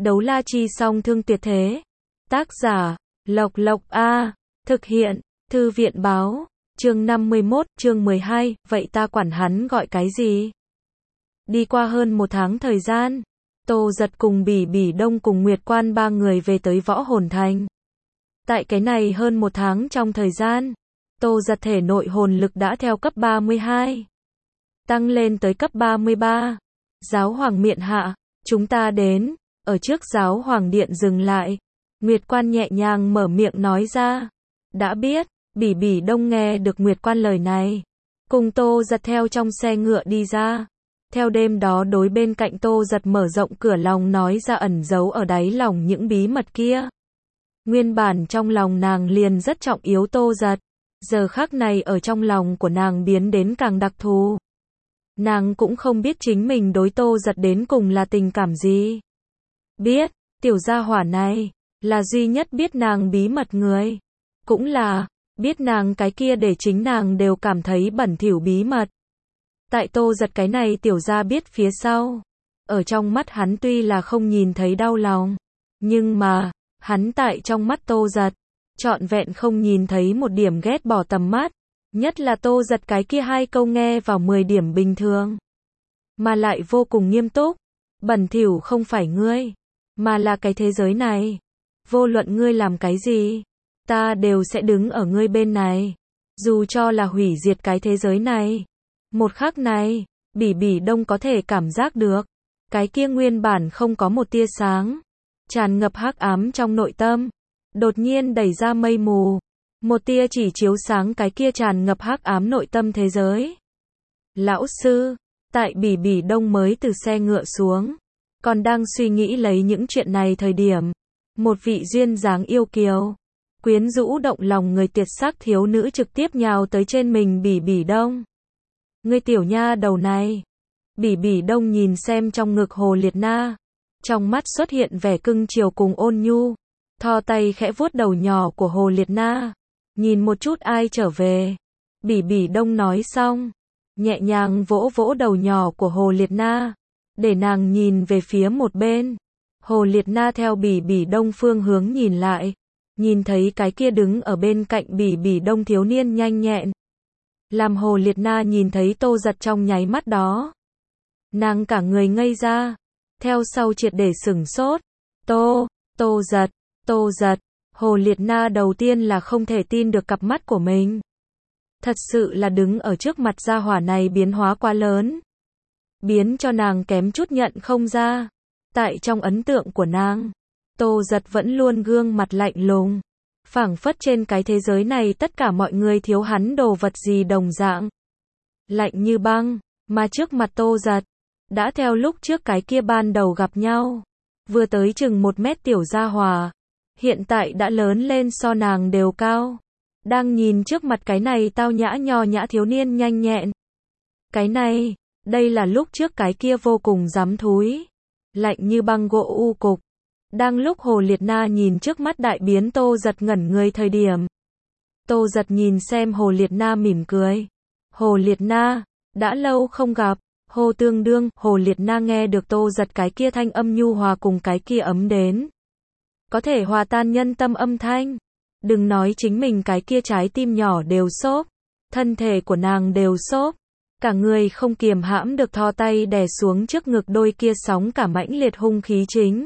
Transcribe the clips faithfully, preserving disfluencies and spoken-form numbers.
Đấu la chi song thương tuyệt thế. Tác giả, Lộc Lộc A. Thực hiện, Thư viện báo. Chương năm mươi mốt, chương mười hai, vậy ta quản hắn gọi cái gì? Đi qua hơn một tháng thời gian, Tô Giật cùng Bỉ Bỉ Đông cùng Nguyệt Quan ba người về tới Võ Hồn Thành. Tại cái này hơn một tháng trong thời gian, Tô Giật thể nội hồn lực đã theo cấp ba mươi hai, tăng lên tới cấp ba mươi ba. Giáo hoàng miện hạ, chúng ta đến. Ở trước giáo hoàng điện dừng lại, Nguyệt Quan nhẹ nhàng mở miệng nói ra. Đã biết. Bỉ Bỉ Đông nghe được Nguyệt Quan lời này, cùng Tô Giật theo trong xe ngựa đi ra. Theo đêm đó đối bên cạnh Tô Giật mở rộng cửa lòng nói ra ẩn giấu ở đáy lòng những bí mật kia. Nguyên bản trong lòng nàng liền rất trọng yếu Tô Giật, giờ khắc này ở trong lòng của nàng biến đến càng đặc thù. Nàng cũng không biết chính mình đối Tô Giật đến cùng là tình cảm gì. Biết, tiểu gia hỏa này, là duy nhất biết nàng bí mật người. Cũng là, biết nàng cái kia để chính nàng đều cảm thấy bẩn thỉu bí mật. Tại Tô Giật cái này tiểu gia biết phía sau. Ở trong mắt hắn tuy là không nhìn thấy đau lòng, nhưng mà, hắn tại trong mắt Tô Giật, trọn vẹn không nhìn thấy một điểm ghét bỏ tầm mắt. Nhất là Tô Giật cái kia hai câu nghe vào mười điểm bình thường, mà lại vô cùng nghiêm túc. Bẩn thỉu không phải ngươi, mà là cái thế giới này. Vô luận ngươi làm cái gì, ta đều sẽ đứng ở ngươi bên này. Dù cho là hủy diệt cái thế giới này. Một khắc này, Bỉ Bỉ Đông có thể cảm giác được, cái kia nguyên bản không có một tia sáng, tràn ngập hắc ám trong nội tâm, đột nhiên đẩy ra mây mù. Một tia chỉ chiếu sáng cái kia tràn ngập hắc ám nội tâm thế giới. Lão sư, tại Bỉ Bỉ Đông mới từ xe ngựa xuống, còn đang suy nghĩ lấy những chuyện này thời điểm, một vị duyên dáng yêu kiều, quyến rũ động lòng người tuyệt sắc thiếu nữ trực tiếp nhào tới trên mình Bỉ Bỉ Đông. Ngươi tiểu nha đầu này. Bỉ Bỉ Đông nhìn xem trong ngực Hồ Liệt Na, trong mắt xuất hiện vẻ cưng chiều cùng ôn nhu, thò tay khẽ vuốt đầu nhỏ của Hồ Liệt Na, nhìn một chút ai trở về. Bỉ Bỉ Đông nói xong, nhẹ nhàng vỗ vỗ đầu nhỏ của Hồ Liệt Na, để nàng nhìn về phía một bên. Hồ Liệt Na theo Bỉ Bỉ Đông phương hướng nhìn lại, nhìn thấy cái kia đứng ở bên cạnh Bỉ Bỉ Đông thiếu niên nhanh nhẹn. Làm Hồ Liệt Na nhìn thấy Tô Giật trong nháy mắt đó, nàng cả người ngây ra, theo sau triệt để sửng sốt. Tô, Tô Giật, Tô Giật. Hồ Liệt Na đầu tiên là không thể tin được cặp mắt của mình. Thật sự là đứng ở trước mặt gia hỏa này biến hóa quá lớn, biến cho nàng kém chút nhận không ra. Tại trong ấn tượng của nàng, Tô Giật vẫn luôn gương mặt lạnh lùng, phảng phất trên cái thế giới này tất cả mọi người thiếu hắn đồ vật gì đồng dạng. Lạnh như băng, mà trước mặt Tô Giật, đã theo lúc trước cái kia ban đầu gặp nhau, vừa tới chừng một mét tiểu gia hỏa, hiện tại đã lớn lên so nàng đều cao. Đang nhìn trước mặt cái này tao nhã nho nhã thiếu niên nhanh nhẹn. Cái này, đây là lúc trước cái kia vô cùng dám thúi, lạnh như băng gỗ u cục. Đang lúc Hồ Liệt Na nhìn trước mắt đại biến Tô Giật ngẩn người thời điểm, Tô Giật nhìn xem Hồ Liệt Na mỉm cười. Hồ Liệt Na, đã lâu không gặp. Hồ tương đương. Hồ Liệt Na nghe được Tô Giật cái kia thanh âm nhu hòa cùng cái kia ấm đến, có thể hòa tan nhân tâm âm thanh. Đừng nói chính mình cái kia trái tim nhỏ đều xốp, thân thể của nàng đều xốp, cả người không kiềm hãm được thò tay đè xuống trước ngực đôi kia sóng cả mãnh liệt hung khí chính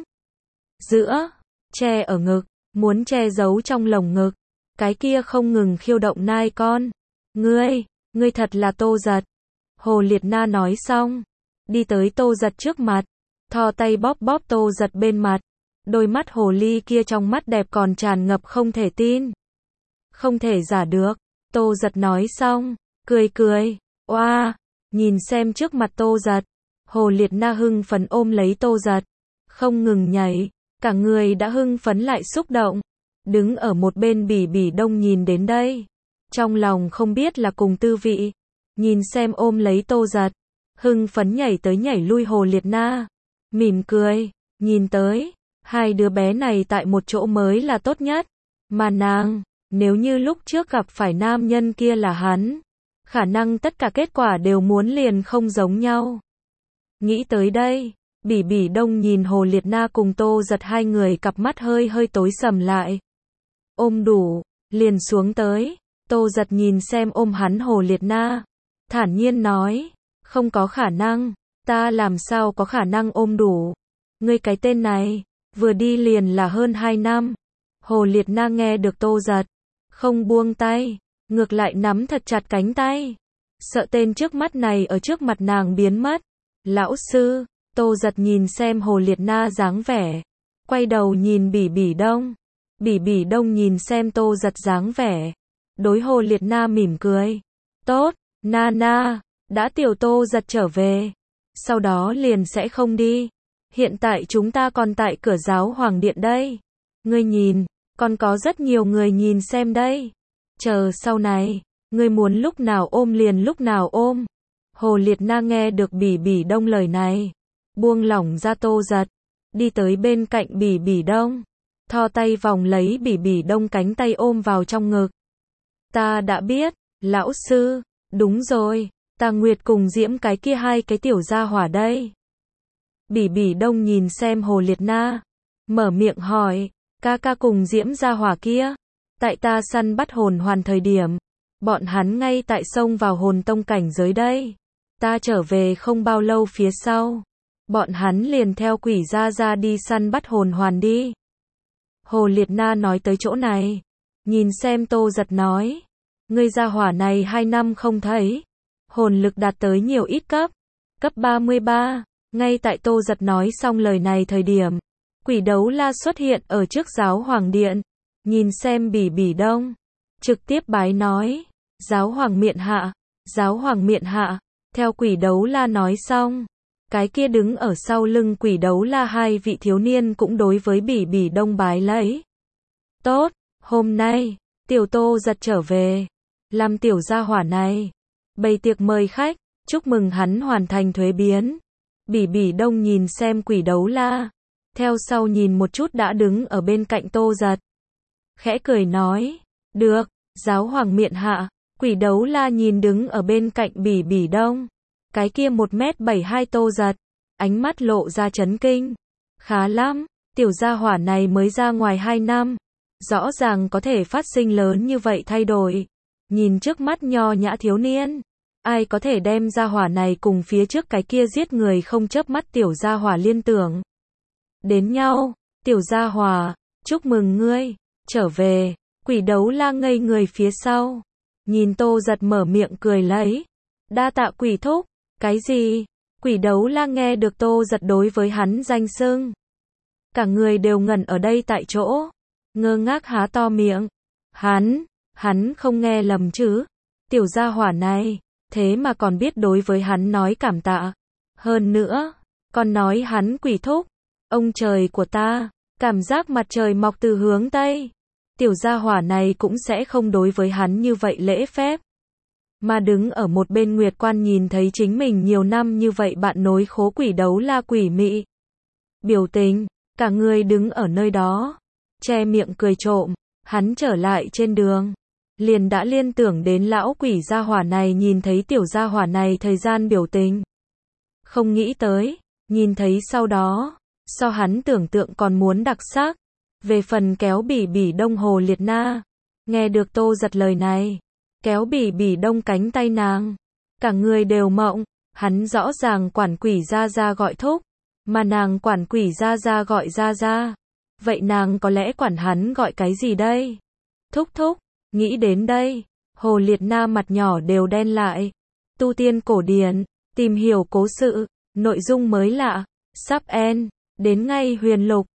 giữa, che ở ngực, muốn che giấu trong lồng ngực, cái kia không ngừng khiêu động nai con. Ngươi, ngươi thật là Tô Giật. Hồ Liệt Na nói xong, đi tới Tô Giật trước mặt, thò tay bóp bóp Tô Giật bên mặt. Đôi mắt hồ ly kia trong mắt đẹp còn tràn ngập không thể tin. Không thể giả được. Tô Giật nói xong, cười cười. Oa, wow, nhìn xem trước mặt Tô Giật, Hồ Liệt Na hưng phấn ôm lấy Tô Giật, không ngừng nhảy, cả người đã hưng phấn lại xúc động. Đứng ở một bên Bỉ Bỉ Đông nhìn đến đây, trong lòng không biết là cùng tư vị, nhìn xem ôm lấy Tô Giật, hưng phấn nhảy tới nhảy lui Hồ Liệt Na, mỉm cười, nhìn tới, hai đứa bé này tại một chỗ mới là tốt nhất, mà nàng, nếu như lúc trước gặp phải nam nhân kia là hắn, khả năng tất cả kết quả đều muốn liền không giống nhau. Nghĩ tới đây, Bỉ Bỉ Đông nhìn Hồ Liệt Na cùng Tô Giật hai người cặp mắt hơi hơi tối sầm lại. Ôm đủ, liền xuống tới. Tô Giật nhìn xem ôm hắn Hồ Liệt Na, thản nhiên nói, không có khả năng, ta làm sao có khả năng ôm đủ. Ngươi cái tên này, vừa đi liền là hơn hai năm. Hồ Liệt Na nghe được Tô Giật, không buông tay, ngược lại nắm thật chặt cánh tay. Sợ tên trước mắt này ở trước mặt nàng biến mất. Lão sư, Tô Giật nhìn xem Hồ Liệt Na dáng vẻ, quay đầu nhìn Bỉ Bỉ Đông. Bỉ Bỉ Đông nhìn xem Tô Giật dáng vẻ, đối Hồ Liệt Na mỉm cười. Tốt, Na Na, đã tiểu Tô Giật trở về, sau đó liền sẽ không đi. Hiện tại chúng ta còn tại cửa giáo hoàng điện đây. Ngươi nhìn, còn có rất nhiều người nhìn xem đây. Chờ sau này, ngươi muốn lúc nào ôm liền lúc nào ôm. Hồ Liệt Na nghe được Bỉ Bỉ Đông lời này, buông lỏng ra Tô Giật, đi tới bên cạnh Bỉ Bỉ Đông, thò tay vòng lấy Bỉ Bỉ Đông cánh tay ôm vào trong ngực. Ta đã biết, lão sư, đúng rồi, ta Nguyệt cùng Diễm cái kia hai cái tiểu gia hỏa đây. Bỉ Bỉ Đông nhìn xem Hồ Liệt Na, mở miệng hỏi, ca ca cùng Diễm gia hỏa kia, tại ta săn bắt hồn hoàn thời điểm, bọn hắn ngay tại sông vào hồn tông cảnh giới đây. Ta trở về không bao lâu phía sau, bọn hắn liền theo quỷ gia gia đi săn bắt hồn hoàn đi. Hồ Liệt Na nói tới chỗ này, nhìn xem Tô Giật nói, ngươi gia hỏa này hai năm không thấy, hồn lực đạt tới nhiều ít cấp, cấp ba mươi ba. Ngay tại Tô Giật nói xong lời này thời điểm, quỷ đấu la xuất hiện ở trước giáo hoàng điện, nhìn xem Bỉ Bỉ Đông, trực tiếp bái nói, giáo hoàng miện hạ, giáo hoàng miện hạ. Theo quỷ đấu la nói xong, cái kia đứng ở sau lưng quỷ đấu la hai vị thiếu niên cũng đối với Bỉ Bỉ Đông bái lấy. Tốt, hôm nay, tiểu Tô Giật trở về, làm tiểu gia hỏa này, bày tiệc mời khách, chúc mừng hắn hoàn thành thuế biến. Bỉ Bỉ Đông nhìn xem quỷ đấu la, theo sau nhìn một chút đã đứng ở bên cạnh Tô Giật, khẽ cười nói, được, giáo hoàng miện hạ. Quỷ đấu la nhìn đứng ở bên cạnh Bỉ Bỉ Đông, cái kia một mét bảy hai Tô Giật, ánh mắt lộ ra chấn kinh. Khá lắm, tiểu gia hỏa này mới ra ngoài hai năm, rõ ràng có thể phát sinh lớn như vậy thay đổi. Nhìn trước mắt nho nhã thiếu niên, ai có thể đem gia hỏa này cùng phía trước cái kia giết người không chớp mắt tiểu gia hỏa liên tưởng đến nhau. Tiểu gia hỏa, chúc mừng ngươi trở về. Quỷ đấu la ngây người phía sau, nhìn Tô Giật mở miệng cười lấy, đa tạ quỷ thúc. Cái gì? Quỷ đấu la nghe được Tô Giật đối với hắn danh xưng, cả người đều ngẩn ở đây tại chỗ, ngơ ngác há to miệng. Hắn, hắn không nghe lầm chứ? Tiểu gia hỏa này, thế mà còn biết đối với hắn nói cảm tạ. Hơn nữa, còn nói hắn quỷ thúc. Ông trời của ta, cảm giác mặt trời mọc từ hướng Tây. Tiểu gia hỏa này cũng sẽ không đối với hắn như vậy lễ phép. Mà đứng ở một bên Nguyệt Quan nhìn thấy chính mình nhiều năm như vậy bạn nối khố quỷ đấu la quỷ mị. Biểu tình, cả người đứng ở nơi đó, che miệng cười trộm. Hắn trở lại trên đường, liền đã liên tưởng đến lão quỷ gia hỏa này nhìn thấy tiểu gia hỏa này thời gian biểu tình. Không nghĩ tới, nhìn thấy sau đó, so hắn tưởng tượng còn muốn đặc sắc. Về phần kéo Bỉ Bỉ Đông Hồ Liệt Na, nghe được Tô Giật lời này, kéo Bỉ Bỉ Đông cánh tay nàng, cả người đều mộng. Hắn rõ ràng quản quỷ gia gia gọi thúc, mà nàng quản quỷ gia gia gọi gia gia. Vậy nàng có lẽ quản hắn gọi cái gì đây? Thúc thúc, nghĩ đến đây, Hồ Liệt Na mặt nhỏ đều đen lại. Tu tiên cổ điển, tìm hiểu cố sự, nội dung mới lạ, sắp end, đến ngay huyền lục.